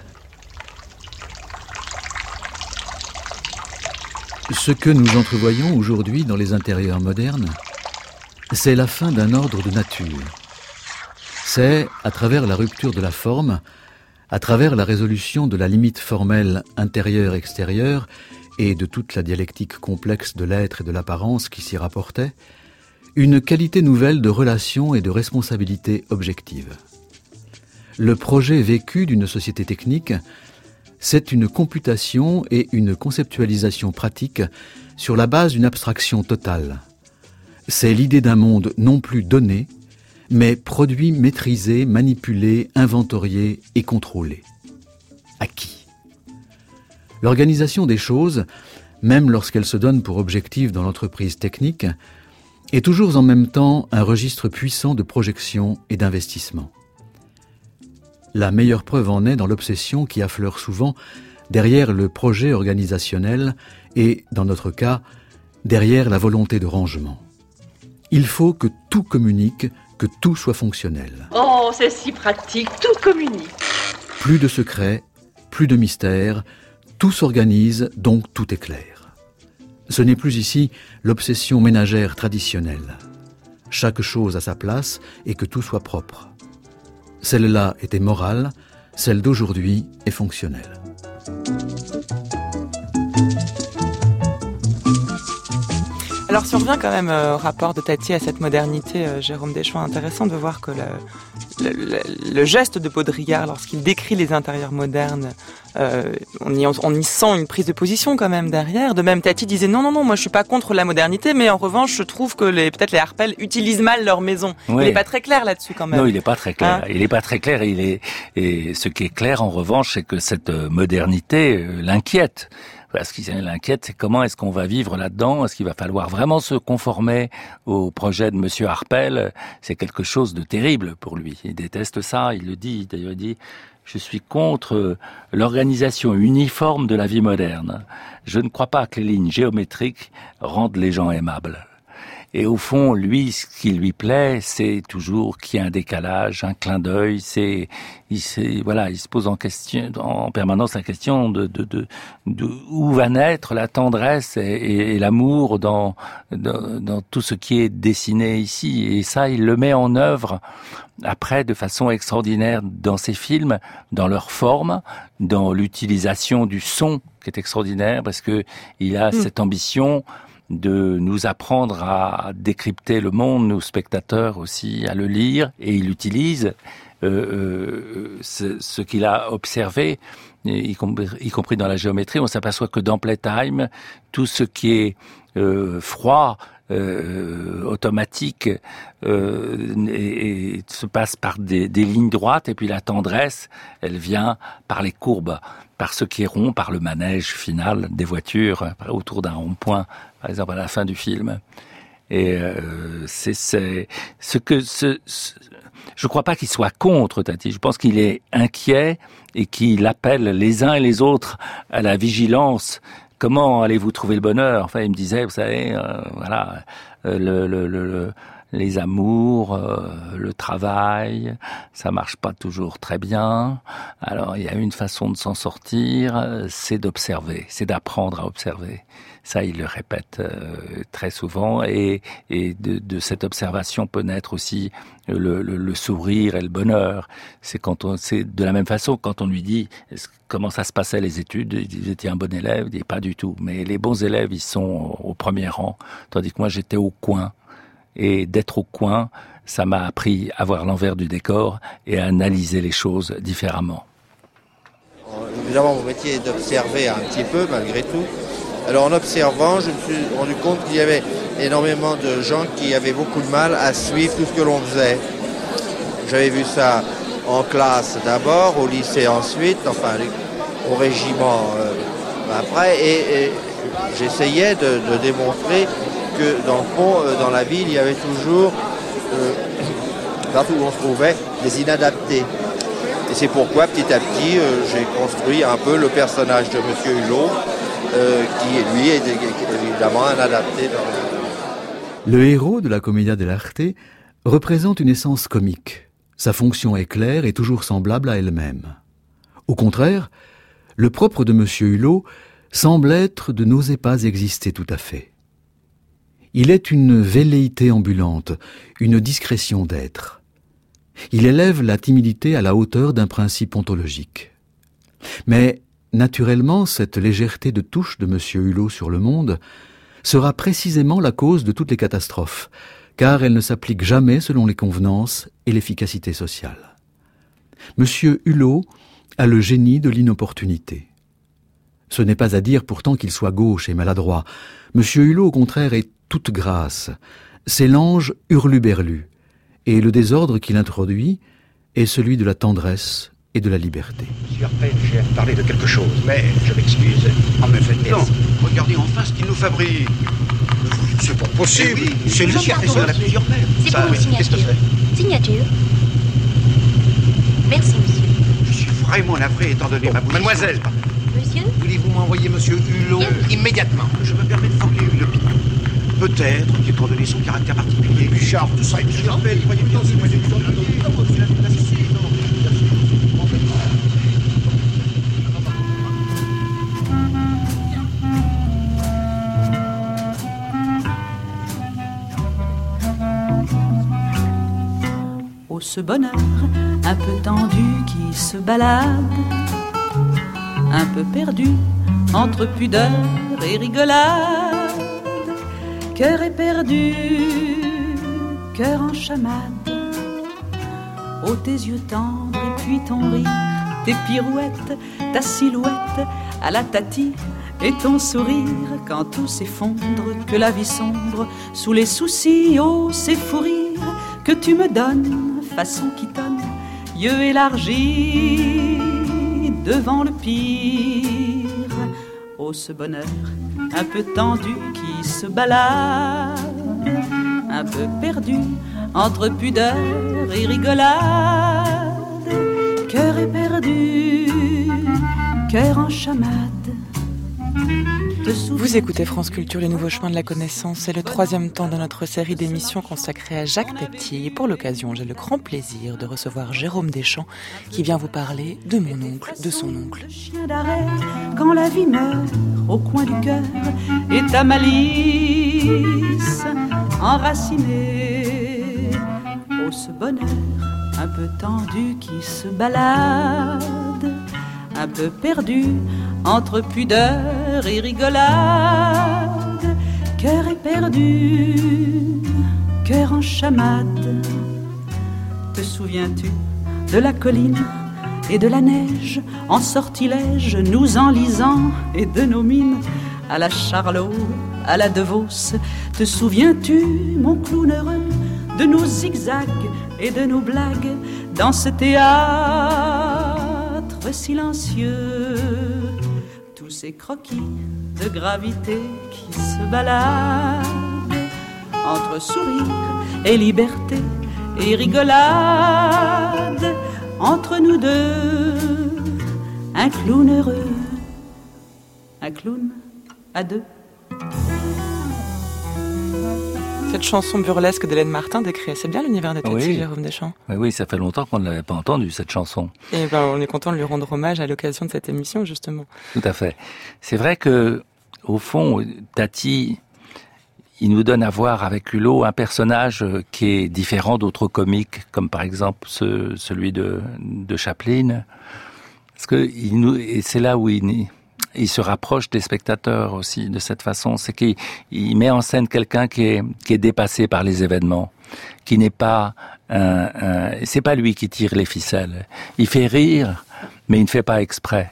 Ce que nous entrevoyons aujourd'hui dans les intérieurs modernes, c'est la fin d'un ordre de nature. C'est, à travers la rupture de la forme, à travers la résolution de la limite formelle intérieure-extérieure et de toute la dialectique complexe de l'être et de l'apparence qui s'y rapportait, une qualité nouvelle de relation et de responsabilité objective. Le projet vécu d'une société technique c'est une computation et une conceptualisation pratique sur la base d'une abstraction totale. C'est l'idée d'un monde non plus donné, mais produit, maîtrisé, manipulé, inventorié et contrôlé. Acquis. L'organisation des choses, même lorsqu'elle se donne pour objectif dans l'entreprise technique, est toujours en même temps un registre puissant de projection et d'investissement. La meilleure preuve en est dans l'obsession qui affleure souvent derrière le projet organisationnel et, dans notre cas, derrière la volonté de rangement. Il faut que tout communique, que tout soit fonctionnel. Oh, c'est si pratique, tout communique. Plus de secrets, plus de mystères, tout s'organise, donc tout est clair. Ce n'est plus ici l'obsession ménagère traditionnelle. Chaque chose à sa place et que tout soit propre. Celle-là était morale, celle d'aujourd'hui est fonctionnelle. Alors si on revient quand même au rapport de Tati à cette modernité, Jérôme Deschamps, intéressant de voir que le geste de Baudrillard, lorsqu'il décrit les intérieurs modernes, on y sent une prise de position quand même derrière. De même, Tati disait non, moi je suis pas contre la modernité, mais en revanche, je trouve que peut-être les Harpel utilisent mal leur maison. Oui. Il est pas très clair là-dessus quand même. Non, il est pas très clair. Hein? Il est pas très clair. Et ce qui est clair en revanche, c'est que cette modernité l'inquiète. Ce qui l'inquiète, c'est comment est-ce qu'on va vivre là-dedans? Est-ce qu'il va falloir vraiment se conformer au projet de Monsieur Harpel? C'est quelque chose de terrible pour lui. Il déteste ça. Il le dit. D'ailleurs, il dit: je suis contre l'organisation uniforme de la vie moderne. Je ne crois pas que les lignes géométriques rendent les gens aimables. Et au fond, lui, ce qui lui plaît, c'est toujours qu'il y ait un décalage, un clin d'œil. Il se pose en permanence la question de où va naître la tendresse et l'amour dans tout ce qui est dessiné ici. Et ça, il le met en œuvre après de façon extraordinaire dans ses films, dans leur forme, dans l'utilisation du son qui est extraordinaire parce que il a cette ambition de nous apprendre à décrypter le monde, nous spectateurs aussi, à le lire, et il utilise ce qu'il a observé, y compris dans la géométrie. On s'aperçoit que dans Playtime, tout ce qui est froid, automatique, et se passe par des lignes droites, et puis la tendresse, elle vient par les courbes, par ce qui est rond, par le manège final des voitures autour d'un rond-point, par exemple à la fin du film. Et je crois pas qu'il soit contre Tati. Je pense qu'il est inquiet et qu'il appelle les uns et les autres à la vigilance. Comment allez-vous trouver le bonheur? Enfin, il me disait, vous savez, les amours, le travail, ça marche pas toujours très bien. Alors, il y a une façon de s'en sortir, c'est d'observer, c'est d'apprendre à observer. Ça, il le répète très souvent, et de cette observation peut naître aussi le sourire et le bonheur. C'est de la même façon quand on lui dit comment ça se passait les études, il dit: vous étiez un bon élève? Il dit: pas du tout. Mais les bons élèves, ils sont au premier rang, tandis que moi j'étais au coin. Et d'être au coin, ça m'a appris à voir l'envers du décor et à analyser les choses différemment. Évidemment, mon métier est d'observer un petit peu, malgré tout. Alors en observant, je me suis rendu compte qu'il y avait énormément de gens qui avaient beaucoup de mal à suivre tout ce que l'on faisait. J'avais vu ça en classe d'abord, au lycée ensuite, au régiment après, et j'essayais de démontrer que dans le fond, dans la ville, il y avait toujours, partout où on se trouvait, des inadaptés. Et c'est pourquoi, petit à petit, j'ai construit un peu le personnage de M. Hulot, qui, lui, est évidemment un adapté. Le héros de la Commedia dell'arte représente une essence comique. Sa fonction est claire et toujours semblable à elle-même. Au contraire, le propre de M. Hulot semble être de n'oser pas exister tout à fait. Il est une velléité ambulante, une discrétion d'être. Il élève la timidité à la hauteur d'un principe ontologique. Mais, naturellement, cette légèreté de touche de M. Hulot sur le monde sera précisément la cause de toutes les catastrophes, car elle ne s'applique jamais selon les convenances et l'efficacité sociale. M. Hulot a le génie de l'inopportunité. Ce n'est pas à dire pourtant qu'il soit gauche et maladroit. Monsieur Hulot, au contraire, est toute grâce. C'est l'ange hurluberlu, et le désordre qu'il introduit est celui de la tendresse et de la liberté. Monsieur Arpel, j'ai à vous parler de quelque chose, mais je m'excuse. En me fait temps. Regardez enfin ce qu'il nous fabrique. C'est pas possible. Oui, c'est lui qui a fait ça à la plusieurs mètres. C'est pour une signature. Signature. Merci, monsieur. Je suis vraiment navré étant donné ma position. Mademoiselle. Monsieur? Voulez-vous m'envoyer monsieur Hulot immédiatement? Je me permets de formuler une opinion. Peut-être qu'étant donné son caractère particulier, Bouchard, tout ça, monsieur Arpel, voyez bien si vous êtes Oh, ce bonheur un peu tendu qui se balade, un peu perdu entre pudeur et rigolade. Cœur éperdu, cœur en chamade. Oh, tes yeux tendres et puis ton rire, tes pirouettes, ta silhouette à la Tati et ton sourire quand tout s'effondre, que la vie sombre sous les soucis. Oh, ces fous rires que tu me donnes, façon qui tonne, yeux élargis devant le pire. Oh, ce bonheur un peu tendu qui se balade, un peu perdu entre pudeur et rigolade. Cœur éperdu, cœur en chamade. Vous écoutez France Culture, les nouveaux chemins de la connaissance. C'est le 3e temps de notre série d'émissions consacrée à Jacques Pepti. Et pour l'occasion, j'ai le grand plaisir de recevoir Jérôme Deschamps qui vient vous parler de mon oncle, de son oncle. Le chien d'arrêt, quand la vie meurt au coin du cœur, et ta malice enracinée. Oh, ce bonheur un peu tendu qui se balade, un peu perdu entre pudeur et rigolade. Cœur éperdu, cœur en chamade. Te souviens-tu de la colline et de la neige en sortilège, nous enlisant, et de nos mines à la Charlot, à la Devos? Te souviens-tu, mon clown heureux, de nos zigzags et de nos blagues dans ce théâtre silencieux? Tous ces croquis de gravité qui se baladent entre sourire et liberté et rigolade. Entre nous deux, un clown heureux, un clown à deux. Cette chanson burlesque d'Hélène Martin décrit assez bien l'univers de Tati, Jérôme Deschamps. Oui, ça fait longtemps qu'on ne l'avait pas entendu, cette chanson. Et ben, on est content de lui rendre hommage à l'occasion de cette émission, justement. Tout à fait. C'est vrai que, au fond, Tati, il nous donne à voir avec Hulot un personnage qui est différent d'autres comiques, comme par exemple celui de Chaplin. Parce que et c'est là où il se rapproche des spectateurs aussi de cette façon. C'est qu'il met en scène quelqu'un qui est dépassé par les événements, qui n'est pas c'est pas lui qui tire les ficelles. Il fait rire, mais il ne fait pas exprès.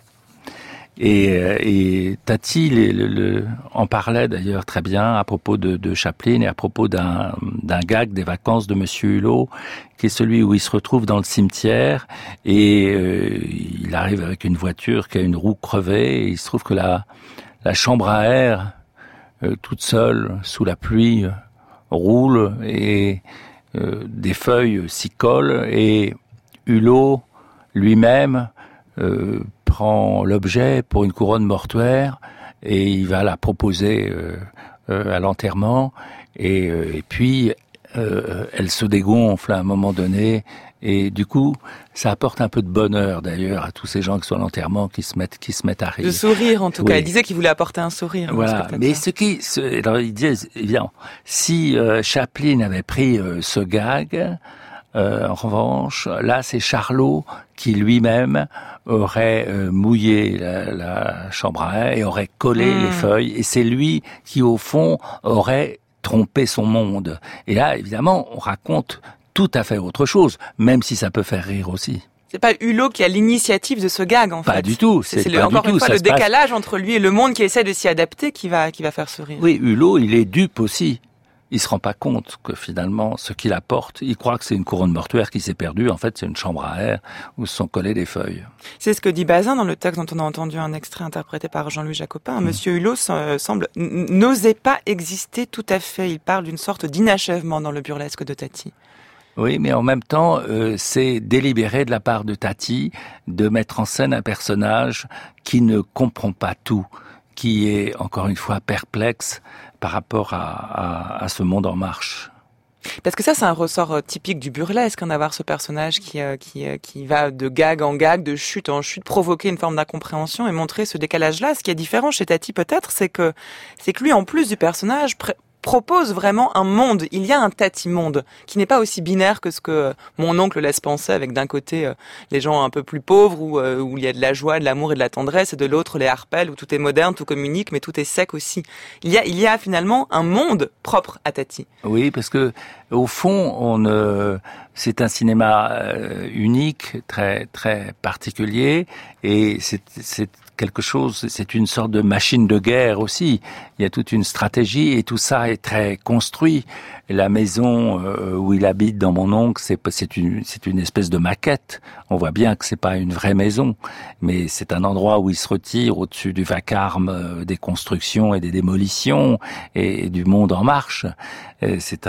Et Tati en parlait d'ailleurs très bien à propos de Chaplin et à propos d'un gag des vacances de Monsieur Hulot, qui est celui où il se retrouve dans le cimetière et il arrive avec une voiture qui a une roue crevée et il se trouve que la chambre à air toute seule sous la pluie roule et des feuilles s'y collent et Hulot lui-même prend l'objet pour une couronne mortuaire et il va la proposer à l'enterrement et puis elle se dégonfle à un moment donné et du coup ça apporte un peu de bonheur d'ailleurs à tous ces gens qui sont à l'enterrement qui se mettent à rire. De sourire en tout cas. Il disait qu'il voulait apporter un sourire. Voilà. Mais alors il disait évidemment si Chaplin avait pris ce gag. En revanche, là, c'est Charlot qui lui-même aurait mouillé la chambre à air et aurait collé les feuilles. Et c'est lui qui, au fond, aurait trompé son monde. Et là, évidemment, on raconte tout à fait autre chose, même si ça peut faire rire aussi. c'est pas Hulot qui a l'initiative de ce gag, en fait. Pas du tout. C'est encore une fois le décalage entre lui et le monde qui essaie de s'y adapter qui va faire ce rire. Oui, Hulot, il est dupe aussi. Il se rend pas compte que finalement, ce qu'il apporte, il croit que c'est une couronne mortuaire qui s'est perdue. En fait, c'est une chambre à air où se sont collées des feuilles. C'est ce que dit Bazin dans le texte dont on a entendu un extrait interprété par Jean-Louis Jacopin. Monsieur Hulot semble n'oser pas exister tout à fait. Il parle d'une sorte d'inachèvement dans le burlesque de Tati. Oui, mais en même temps, c'est délibéré de la part de Tati de mettre en scène un personnage qui ne comprend pas tout, qui est, encore une fois, perplexe par rapport à ce monde en marche. Parce que ça, c'est un ressort typique du burlesque, d'avoir ce personnage qui va de gag en gag, de chute en chute, provoquer une forme d'incompréhension et montrer ce décalage-là. Ce qui est différent chez Tati, peut-être, c'est que lui, en plus du personnage, propose vraiment un monde. Il y a un Tati-monde qui n'est pas aussi binaire que ce que mon oncle laisse penser, avec d'un côté les gens un peu plus pauvres où il y a de la joie, de l'amour et de la tendresse, et de l'autre les Harpel où tout est moderne, tout communique, mais tout est sec aussi. Il y a finalement un monde propre à Tati. Oui, parce que au fond, c'est un cinéma unique, très très particulier, et c'est quelque chose, c'est une sorte de machine de guerre aussi. Il y a toute une stratégie et tout ça est très construit. La maison où il habite dans mon oncle, c'est une espèce de maquette. On voit bien que c'est pas une vraie maison, mais c'est un endroit où il se retire au-dessus du vacarme des constructions et des démolitions et du monde en marche. C'est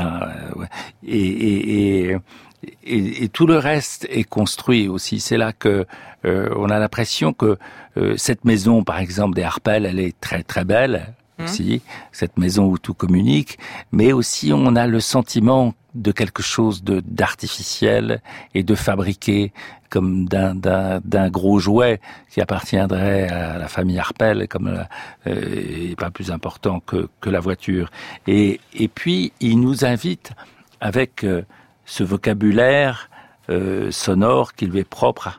et tout le reste est construit aussi. C'est là que on a l'impression que cette maison, par exemple, des Harpel, elle est très très belle aussi. Cette maison où tout communique, mais aussi on a le sentiment de quelque chose d'artificiel et de fabriqué, comme d'un gros jouet qui appartiendrait à la famille Harpel, comme pas plus important que la voiture. Et puis il nous invite avec ce vocabulaire sonore qui lui est propre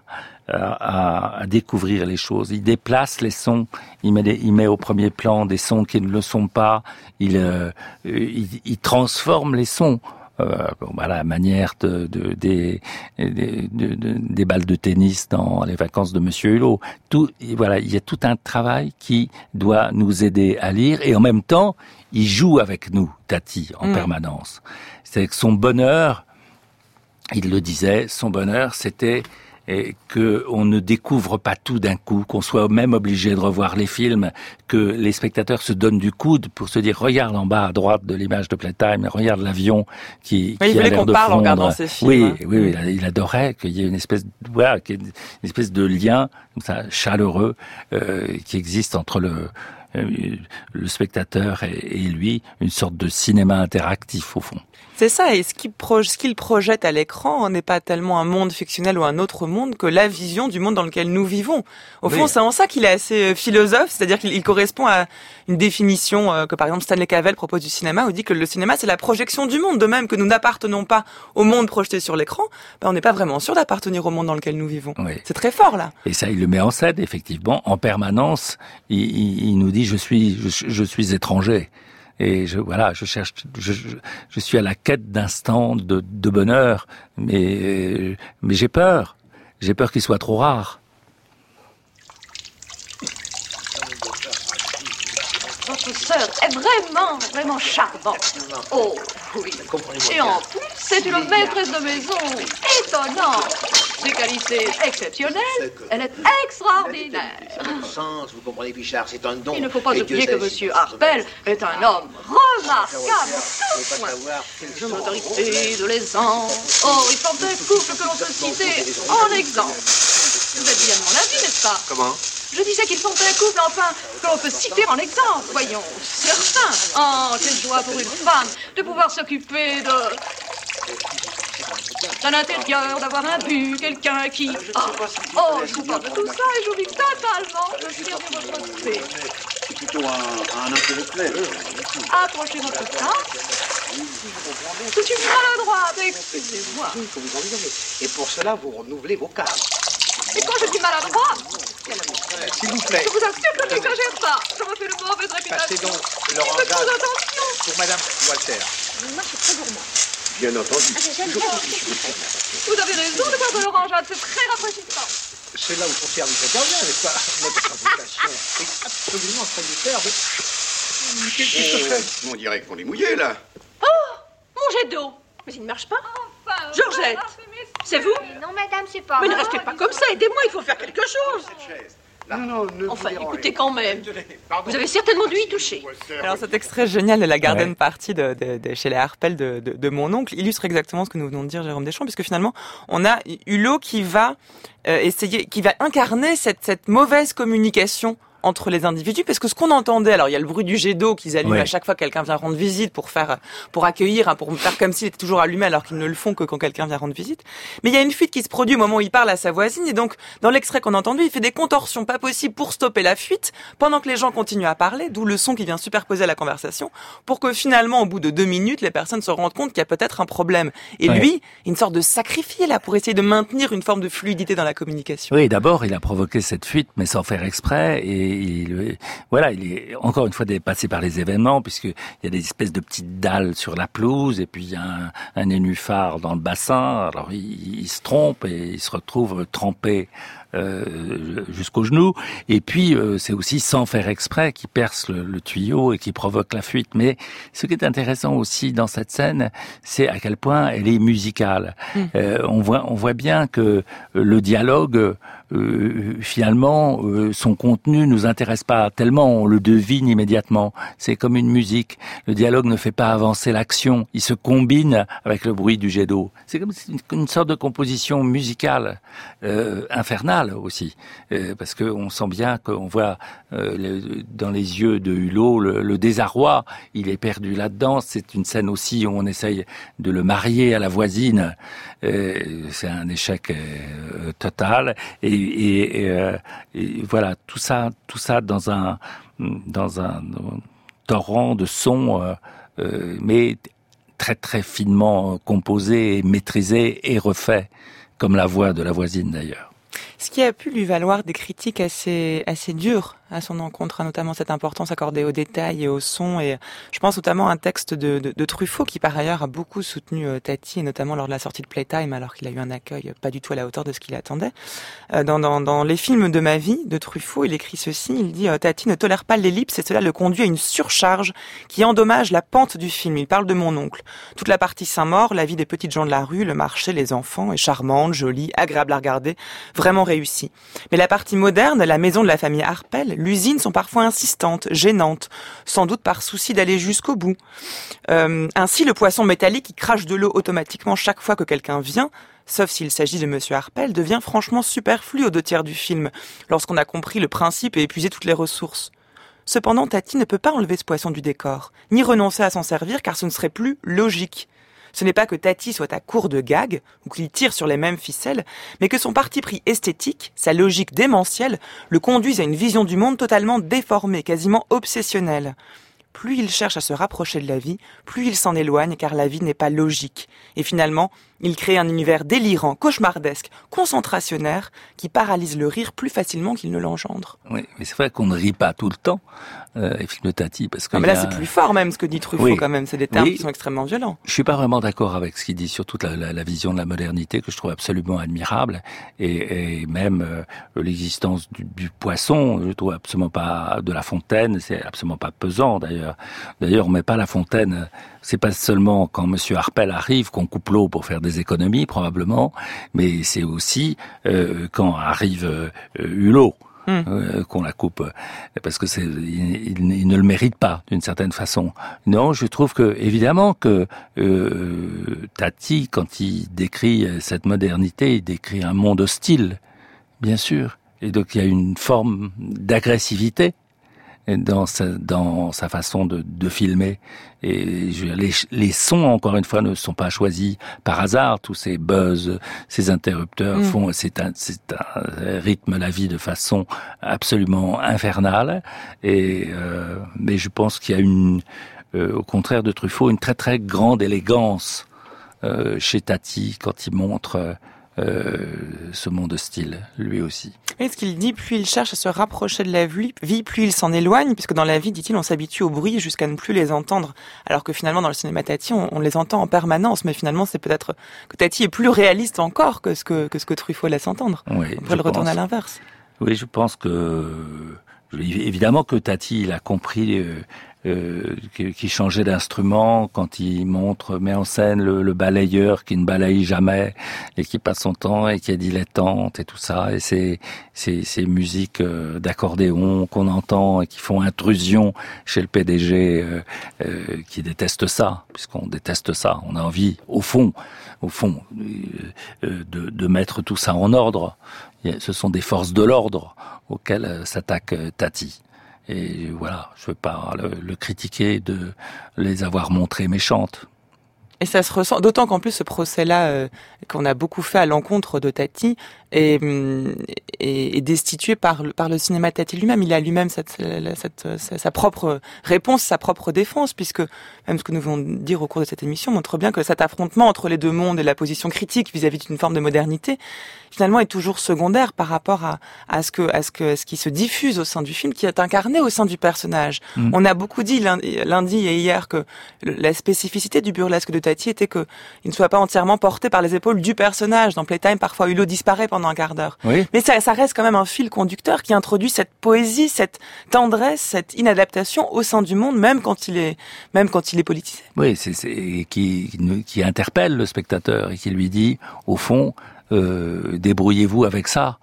à découvrir les choses. Il déplace les sons, il met au premier plan des sons qui ne le sont pas, il transforme les sons. À la manière des balles de tennis dans les vacances de Monsieur Hulot. Il y a tout un travail qui doit nous aider à lire, et en même temps, il joue avec nous, Tati, en permanence. C'est que son bonheur, il le disait, son bonheur, c'était qu'on ne découvre pas tout d'un coup, qu'on soit même obligé de revoir les films, que les spectateurs se donnent du coude pour se dire, regarde en bas à droite de l'image de Playtime, regarde l'avion qui a l'air de fondre. Il voulait qu'on parle en regardant ces films. Oui, il adorait qu'il y ait une espèce de lien comme ça, chaleureux qui existe entre le spectateur et lui, une sorte de cinéma interactif au fond. C'est ça, et ce qu'il projette à l'écran n'est pas tellement un monde fictionnel ou un autre monde que la vision du monde dans lequel nous vivons. Au fond, c'est en ça qu'il est assez philosophe, c'est-à-dire qu'il correspond à une définition que par exemple Stanley Cavell propose du cinéma, où il dit que le cinéma c'est la projection du monde, de même que nous n'appartenons pas au monde projeté sur l'écran, on n'est pas vraiment sûr d'appartenir au monde dans lequel nous vivons. Oui. C'est très fort là. Et ça, il le met en scène, effectivement, en permanence. Il nous dit je suis étranger. Et je suis à la quête d'instants de bonheur, mais j'ai peur qu'il soit trop rare. Votre sœur est vraiment charmante. Oh, oui. Et en plus, c'est une maîtresse de maison étonnante. Des qualités exceptionnelles. Elle est extraordinaire. Sens, vous comprenez, Pichard, c'est un don. Il ne faut pas oublier que M. Harpel est un homme remarquable. De l'autorité, de l'aisance. Oh, il forme un couple que l'on peut citer en exemple. Vous êtes bien de mon avis, n'est-ce pas? Comment? Je disais qu'ils sont un couple, enfin, que l'on peut citer en exemple, voyons. Certain. Oh, quelle joie pour une femme de pouvoir s'occuper d'un intérieur, d'avoir un but, quelqu'un qui... Oh, je vous parle de tout ça et j'oublie totalement le cire de votre côté. C'est plutôt un intellectuel. Approchez votre place. Je suis maladroite, excusez-moi. Et pour cela, vous renouvelez vos cadres. Et quand je dis maladroite, s'il vous plaît. je vous assure que je n'exagère pas. Je me fais de mauvaise réputation. Passez donc leur engagement pour Madame Walter. Moi, je suis très gourmand. Bien entendu. Vous avez raison de boire de l'orangeade, c'est très rafraîchissant. C'est là où son service intervient, n'est-ce pas? Notre avocation est absolument salutaire. Qu'est-ce que je fais? On dirait qu'on est mouillé, là. Oh, mon jet d'eau. Mais il ne marche pas. Georgette, c'est vous? Non, madame, c'est pas Mais ne moi. restez pas comme ça, aidez-moi, il faut faire quelque chose. Non, Enfin, écoutez quand même. Vous avez certainement dû y toucher. Alors cet extrait génial de la garden party de chez les Harpel de mon oncle illustre exactement ce que nous venons de dire, Jérôme Deschamps, puisque finalement on a Hulot qui va qui va incarner cette mauvaise communication entre les individus, parce que ce qu'on entendait, alors il y a le bruit du jet d'eau qu'ils allument à chaque fois que quelqu'un vient rendre visite pour accueillir, pour faire comme s'il était toujours allumé alors qu'ils ne le font que quand quelqu'un vient rendre visite. Mais il y a une fuite qui se produit au moment où il parle à sa voisine, et donc dans l'extrait qu'on a entendu, il fait des contorsions pas possibles pour stopper la fuite, pendant que les gens continuent à parler, d'où le son qui vient superposer à la conversation, pour que finalement au bout de 2 minutes, les personnes se rendent compte qu'il y a peut-être un problème. Et lui, une sorte de sacrifié là pour essayer de maintenir une forme de fluidité dans la communication. Oui, d'abord il a provoqué cette fuite, mais sans faire exprès, et il est encore une fois dépassé par les événements, puisqu'il y a des espèces de petites dalles sur la pelouse, et puis il y a un nénuphar dans le bassin. Alors il se trompe et il se retrouve trempé jusqu'aux genoux. Et puis c'est aussi sans faire exprès qu'il perce le tuyau et qui provoque la fuite. Mais ce qui est intéressant aussi dans cette scène, c'est à quel point elle est musicale. On voit bien que le dialogue finalement son contenu nous intéresse pas tellement, on le devine immédiatement. C'est comme une musique. Le dialogue ne fait pas avancer l'action, il se combine avec le bruit du jet d'eau. C'est comme une sorte de composition musicale infernale aussi, parce que on sent bien qu'on voit dans les yeux de Hulot le désarroi. Il est perdu là-dedans. C'est une scène aussi où on essaye de le marier à la voisine. C'est un échec total. Et voilà, tout ça dans un torrent de sons, mais très très finement composé, maîtrisé et refait, comme la voix de la voisine d'ailleurs. Ce qui a pu lui valoir des critiques assez dures à son encontre, notamment cette importance accordée aux détails et au son. Et je pense notamment à un texte de Truffaut qui par ailleurs a beaucoup soutenu Tati, et notamment lors de la sortie de Playtime, alors qu'il a eu un accueil pas du tout à la hauteur de ce qu'il attendait. Dans les films de ma vie de Truffaut, il écrit ceci, il dit « Tati ne tolère pas l'ellipse et cela le conduit à une surcharge qui endommage la pente du film. » Il parle de mon oncle. Toute la partie Saint-Maur, la vie des petites gens de la rue, le marché, les enfants, est charmante, jolie, agréable à regarder, vraiment réussie. Mais la partie moderne, la maison de la famille Harpel, l'usine sont parfois insistantes, gênantes, sans doute par souci d'aller jusqu'au bout. Ainsi, le poisson métallique qui crache de l'eau automatiquement chaque fois que quelqu'un vient, sauf s'il s'agit de Monsieur Harpel, devient franchement superflu aux 2/3 du film, lorsqu'on a compris le principe et épuisé toutes les ressources. Cependant, Tati ne peut pas enlever ce poisson du décor, ni renoncer à s'en servir car ce ne serait plus logique. Ce n'est pas que Tati soit à court de gags, ou qu'il tire sur les mêmes ficelles, mais que son parti pris esthétique, sa logique démentielle, le conduisent à une vision du monde totalement déformée, quasiment obsessionnelle. Plus il cherche à se rapprocher de la vie, plus il s'en éloigne car la vie n'est pas logique. Et finalement, il crée un univers délirant, cauchemardesque, concentrationnaire, qui paralyse le rire plus facilement qu'il ne l'engendre. Oui, mais c'est vrai qu'on ne rit pas tout le temps, les films de Tati, parce que... mais là, c'est plus fort même ce que dit Truffaut quand même, c'est des termes qui sont extrêmement violents. Je suis pas vraiment d'accord avec ce qu'il dit sur toute la vision de la modernité, que je trouve absolument admirable, et même l'existence du poisson, je trouve absolument pas, de La Fontaine, c'est absolument pas pesant d'ailleurs. D'ailleurs, on met pas La Fontaine, c'est pas seulement quand Monsieur Harpel arrive qu'on coupe l'eau pour faire des économies, probablement, mais c'est aussi quand arrive Hulot. Qu'on la coupe, parce que il ne le mérite pas d'une certaine façon. Non, je trouve que évidemment que Tati, quand il décrit cette modernité, il décrit un monde hostile, bien sûr, et donc il y a une forme d'agressivité dans sa façon de filmer. Et les sons, encore une fois, ne sont pas choisis par hasard. Tous ces buzz, ces interrupteurs c'est un rythme la vie de façon absolument infernale. Mais je pense qu'il y a au contraire de Truffaut, une très très grande élégance chez Tati quand il montre ce monde hostile, lui aussi. Et ce qu'il dit, plus il cherche à se rapprocher de la vie, plus il s'en éloigne, puisque dans la vie, dit-il, on s'habitue au bruit jusqu'à ne plus les entendre. Alors que finalement, dans le cinéma Tati, on les entend en permanence, mais finalement, c'est peut-être que Tati est plus réaliste encore que ce que Truffaut laisse entendre. Oui, on pourrait le retourner à l'inverse. Oui, je pense que évidemment que Tati, il a compris qu'il changeait d'instrument quand il met en scène le balayeur qui ne balaye jamais et qui passe son temps et qui est dilettante et tout ça, et ces musiques d'accordéon qu'on entend et qui font intrusion chez le PDG qui déteste ça, puisqu'on déteste ça. On a envie, au fond, de mettre tout ça en ordre. Ce sont des forces de l'ordre auxquelles s'attaque Tati. Et voilà, je veux pas le critiquer de les avoir montrées méchantes. Et ça se ressent, d'autant qu'en plus ce procès-là, qu'on a beaucoup fait à l'encontre de Tati, est destitué par le cinéma Tati lui-même. Il a lui-même sa propre réponse, sa propre défense, puisque même ce que nous venons de dire au cours de cette émission montre bien que cet affrontement entre les deux mondes et la position critique vis-à-vis d'une forme de modernité, finalement, est toujours secondaire par rapport à ce qui se diffuse au sein du film, qui est incarné au sein du personnage. On a beaucoup dit lundi et hier que la spécificité du burlesque de Tati était qu'il ne soit pas entièrement porté par les épaules du personnage. Dans Playtime, parfois Hulot disparaît pendant un quart d'heure. Oui. Mais ça reste quand même un fil conducteur qui introduit cette poésie, cette tendresse, cette inadaptation au sein du monde, même quand il est politisé. Oui, qui interpelle le spectateur et qui lui dit, au fond, débrouillez-vous avec ça.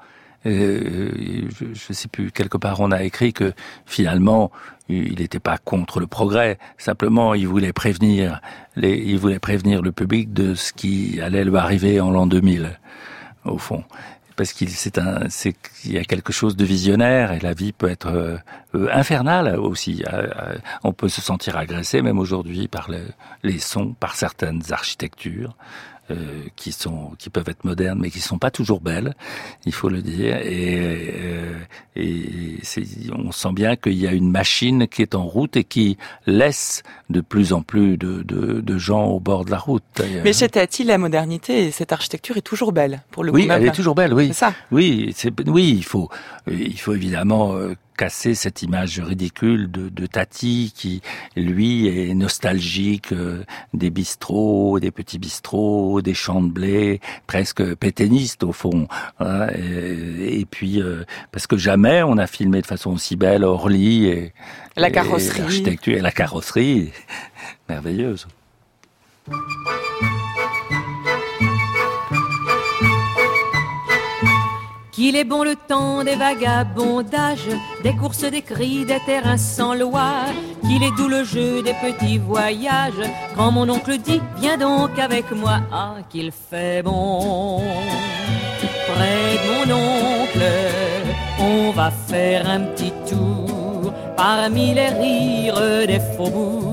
Je sais plus, quelque part on a écrit que finalement il n'était pas contre le progrès, simplement il voulait prévenir le public de ce qui allait lui arriver en l'an 2000, au fond. Parce qu'il y a quelque chose de visionnaire et la vie peut être infernale aussi. On peut se sentir agressé même aujourd'hui par les sons, par certaines architectures. Qui peuvent être modernes mais qui sont pas toujours belles, il faut le dire, et on sent bien qu'il y a une machine qui est en route et qui laisse de plus en plus de gens au bord de la route. D'ailleurs. Mais chez Tati, la modernité et cette architecture est toujours belle pour le coup. Oui, elle est toujours belle, oui. C'est ça. Oui, il faut évidemment casser cette image ridicule de Tati qui, lui, est nostalgique des bistrots, des petits bistrots, des champs de blé, presque pétainiste au fond. Hein, et puis, parce que jamais on a filmé de façon aussi belle Orly et la carrosserie. Et l'architecture et la carrosserie, merveilleuse. Qu'il est bon le temps des vagabondages, des courses, des cris, des terrains sans loi. Qu'il est doux le jeu des petits voyages, quand mon oncle dit viens donc avec moi. Ah, qu'il fait bon. Près de mon oncle, on va faire un petit tour parmi les rires des faubourgs.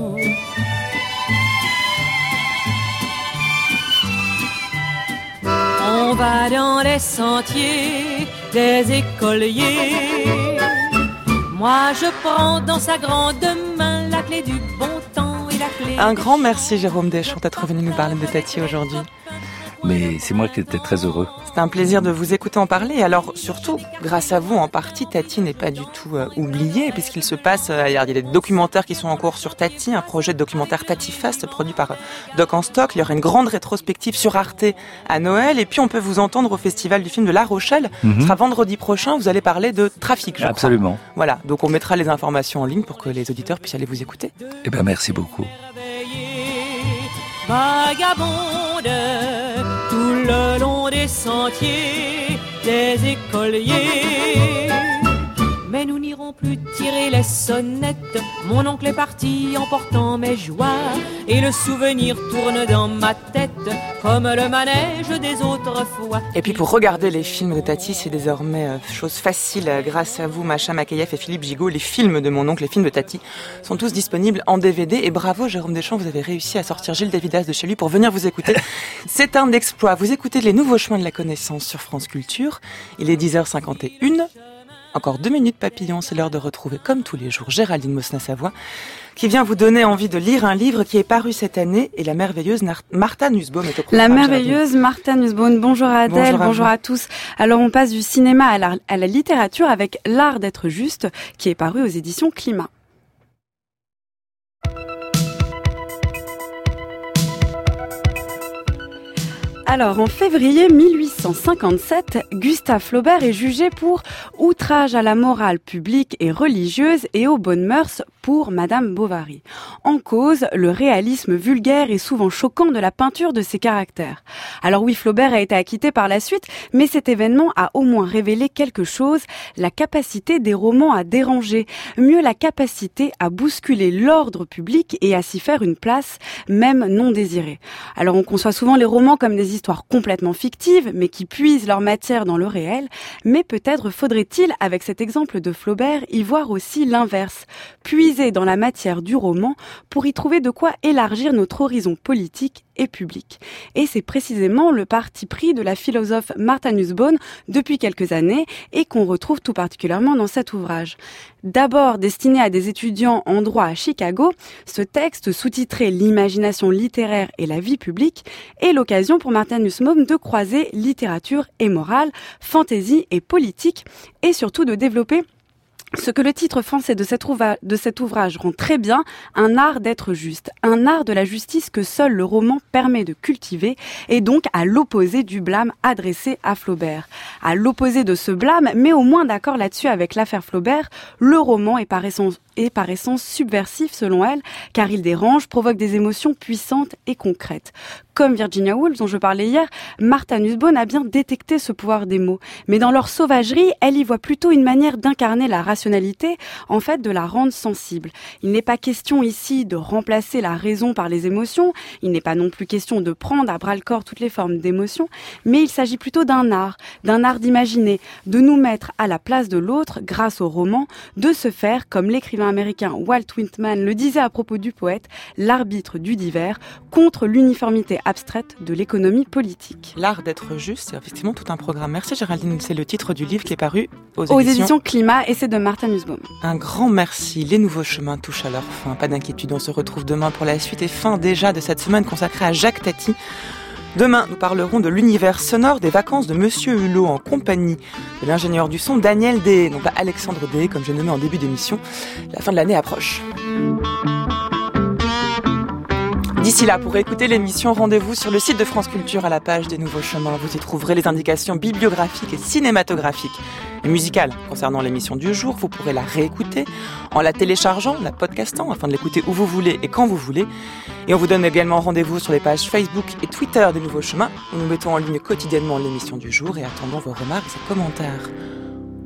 On va dans les sentiers des écoliers. Moi je prends dans sa grande main la clé du bon temps et la clé. Un grand merci Jérôme Deschamps d'être venu nous parler de Tati aujourd'hui. Mais c'est moi qui étais très heureux. C'était un plaisir de vous écouter en parler. Alors surtout, grâce à vous en partie, Tati n'est pas du tout oubliée, puisqu'il se passe, il y a des documentaires qui sont en cours sur Tati, un projet de documentaire Tati Fest produit par Doc en Stock. Il y aura une grande rétrospective sur Arte à Noël, et puis on peut vous entendre au Festival du film de La Rochelle. Ce sera vendredi prochain, vous allez parler de trafic, je crois. Absolument. Voilà, donc on mettra les informations en ligne pour que les auditeurs puissent aller vous écouter. Eh ben merci beaucoup. Vagabonde, tout le long des sentiers des écoliers. Mais nous n'irons plus tirer les sonnettes. Mon oncle est parti emportant mes joies, et le souvenir tourne dans ma tête comme le manège des autres fois. Et puis pour regarder les films de Tati, c'est désormais chose facile grâce à vous, Macha Makayev et Philippe Gigot. Les films de mon oncle, les films de Tati, sont tous disponibles en DVD. Et bravo Jérôme Deschamps, vous avez réussi à sortir Gilles Davidas de chez lui pour venir vous écouter. C'est un exploit. Vous écoutez Les Nouveaux Chemins de la Connaissance sur France Culture. Il est 10h51. Encore 2 minutes papillon, c'est l'heure de retrouver comme tous les jours Géraldine Mosna-Savoie qui vient vous donner envie de lire un livre qui est paru cette année et la merveilleuse Martha Nussbaum est au programme. La merveilleuse Martha Nussbaum, bonjour à Adèle, bonjour à tous. Alors on passe du cinéma à la littérature avec L'Art d'être juste qui est paru aux éditions Climat. Alors, en février 1857, Gustave Flaubert est jugé pour outrage à la morale publique et religieuse et aux bonnes mœurs pour Madame Bovary. En cause, le réalisme vulgaire et souvent choquant de la peinture de ses caractères. Alors oui, Flaubert a été acquitté par la suite, mais cet événement a au moins révélé quelque chose, la capacité des romans à déranger, mieux la capacité à bousculer l'ordre public et à s'y faire une place, même non désirée. Alors on conçoit souvent les romans comme des histoires complètement fictives, mais qui puisent leur matière dans le réel. Mais peut-être faudrait-il, avec cet exemple de Flaubert, y voir aussi l'inverse. Puiser dans la matière du roman pour y trouver de quoi élargir notre horizon politique et public. Et c'est précisément le parti pris de la philosophe Martha Nussbaum depuis quelques années et qu'on retrouve tout particulièrement dans cet ouvrage. D'abord destiné à des étudiants en droit à Chicago, ce texte sous-titré « L'imagination littéraire et la vie publique » est l'occasion pour Martha Nussbaum de croiser littérature et morale, fantaisie et politique et surtout de développer ce que le titre français de cet ouvrage rend très bien, un art d'être juste, un art de la justice que seul le roman permet de cultiver, et donc à l'opposé du blâme adressé à Flaubert. À l'opposé de ce blâme, mais au moins d'accord là-dessus avec l'affaire Flaubert, le roman est par essence subversif selon elle, car il dérange, provoque des émotions puissantes et concrètes. Comme Virginia Woolf, dont je parlais hier, Martha Nussbaum a bien détecté ce pouvoir des mots. Mais dans leur sauvagerie, elle y voit plutôt une manière d'incarner la rationalité, en fait de la rendre sensible. Il n'est pas question ici de remplacer la raison par les émotions, il n'est pas non plus question de prendre à bras-le-corps toutes les formes d'émotions, mais il s'agit plutôt d'un art d'imaginer, de nous mettre à la place de l'autre grâce au roman, de se faire, comme l'écrivain américain Walt Whitman le disait à propos du poète, l'arbitre du divers contre l'uniformité abstraite de l'économie politique. L'art d'être juste, c'est effectivement tout un programme. Merci Géraldine, c'est le titre du livre qui est paru aux éditions Climat et c'est de Martha Nussbaum. Un grand merci, les nouveaux chemins touchent à leur fin, pas d'inquiétude, on se retrouve demain pour la suite et fin déjà de cette semaine consacrée à Jacques Tati. Demain, nous parlerons de l'univers sonore des vacances de Monsieur Hulot en compagnie de l'ingénieur du son Daniel D, non pas Alexandre D, comme j'ai nommé en début d'émission. La fin de l'année approche. D'ici là, pour écouter l'émission, rendez-vous sur le site de France Culture à la page des Nouveaux Chemins. Vous y trouverez les indications bibliographiques et cinématographiques et musicales concernant l'émission du jour. Vous pourrez la réécouter en la téléchargeant, la podcastant, afin de l'écouter où vous voulez et quand vous voulez. Et on vous donne également rendez-vous sur les pages Facebook et Twitter des Nouveaux Chemins, où nous mettons en ligne quotidiennement l'émission du jour et attendons vos remarques et commentaires.